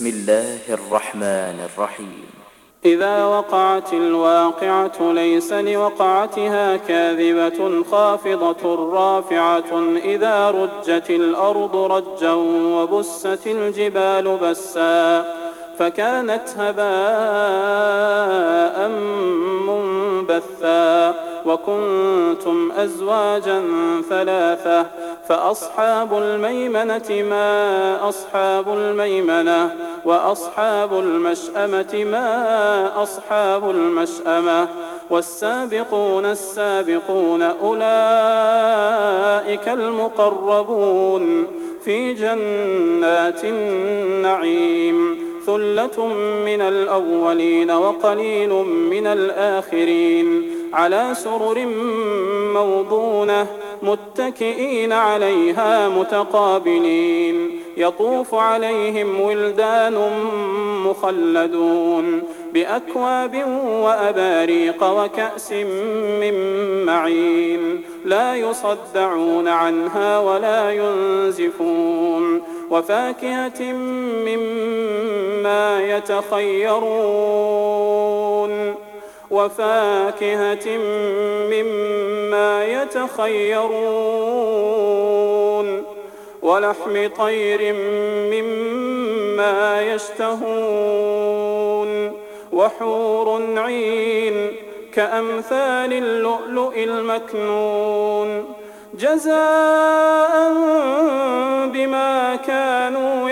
بسم الله الرحمن الرحيم. إذا وقعت الواقعة ليس لوقعتها كاذبة خافضة رافعة إذا رجت الأرض رجا وبست الجبال بسا فكانت هباء منبثا وكنتم أزواجا ثلاثة فأصحاب الميمنة ما أصحاب الميمنة وأصحاب المشأمة ما أصحاب المشأمة والسابقون السابقون أولئك المقربون في جنات النعيم ثلة من الأولين وقليل من الآخرين على سرر موضونة متكئين عليها متقابلين يطوف عليهم ولدان مخلدون بأكواب وأباريق وكأس من معين لا يصدعون عنها ولا ينزفون وفاكهة مما يتخيرون ولحم طير مما يشتهون وحور عين كأمثال اللؤلؤ المكنون جزاء بما كانوا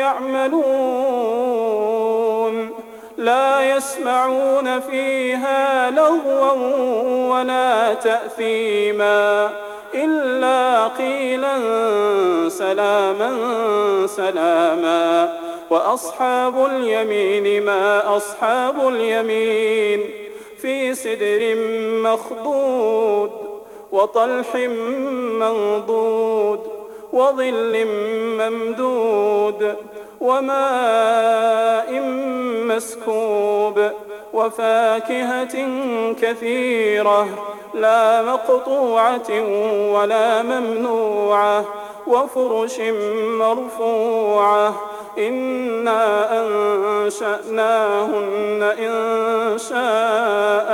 يعملون لا يسمعون فيها لغوا ولا تأثيما إلا قيلا سلاما سلاما وأصحاب اليمين ما أصحاب اليمين في سدر مخضود وطلح منضود وظل ممدود وماء مسكوب وفاكهة كثيرة لا مقطوعة ولا ممنوعة وفرش مرفوعة إنا أنشأناهن إنشاء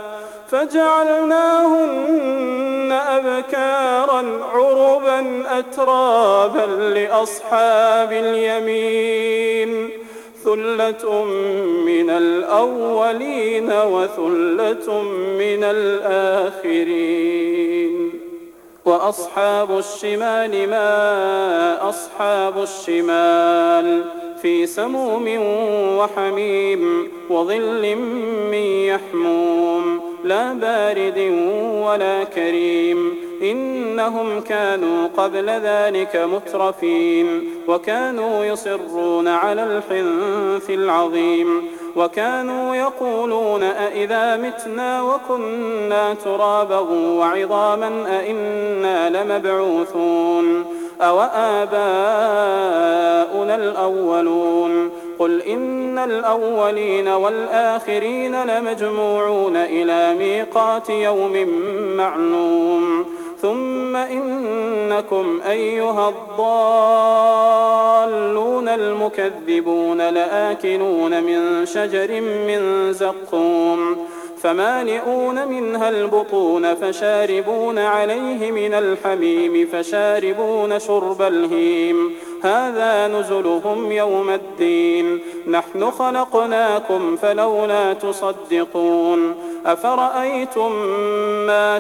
فجعلناهن أبكارا عربا أترابا لأصحاب اليمين ثلة من الأولين وثلة من الآخرين وأصحاب الشمال ما أصحاب الشمال في سموم وحميم وظل من يحموم لا بارد ولا كريم إنهم كانوا قبل ذلك مترفين وكانوا يصرون على الحنث العظيم وكانوا يقولون أئذا متنا وكنا ترابا وعظاما أئنا لمبعوثون أوآباؤنا الأولون قل إن الأولين والآخرين لمجموعون إلى ميقات يوم معلوم ثم إنكم أيها الضالون المكذبون لآكلون من شجر من زقوم فمالئون منها البطون فشاربون عليه من الحميم فشاربون شرب الهيم هذا نزلهم يوم الدين نحن خلقناكم فلولا تصدقون أفرأيتم ما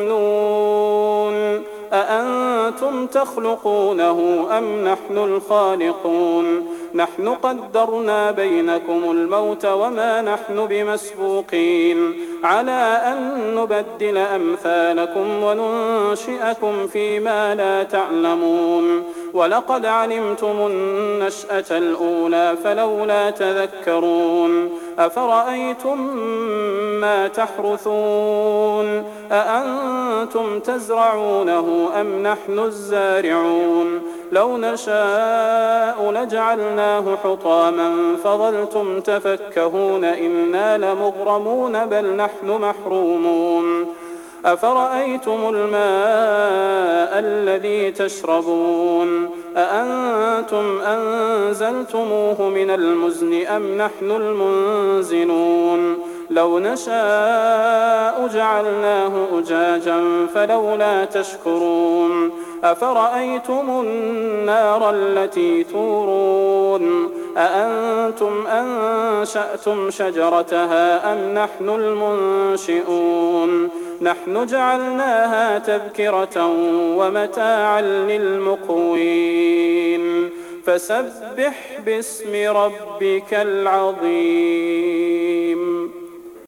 تمنون أأنتم تخلقونه أم نحن الخالقون نحن قدرنا بينكم الموت وما نحن بمسبوقين على أن نبدل أمثالكم وننشئكم فيما لا تعلمون ولقد علمتم النشأة الأولى فلولا تذكرون أفرأيتم ما تحرثون أأنتم تزرعونه أم نحن الزارعون لو نشاء لجعلناه حطاما فظلتم تفكهون إنا لمغرمون بل نحن محرومون أفرأيتم الماء الذي تشربون أأنتم أنزلتموه من المزن أم نحن المنزلون لو نشاء جعلناه أجاجا فلولا تشكرون أفرأيتم النار التي تورون أأنتم أنشأتم شجرتها أم نحن المنشئون نحن جعلناها تذكرة ومتاعا للمقوين فسبح باسم ربك العظيم.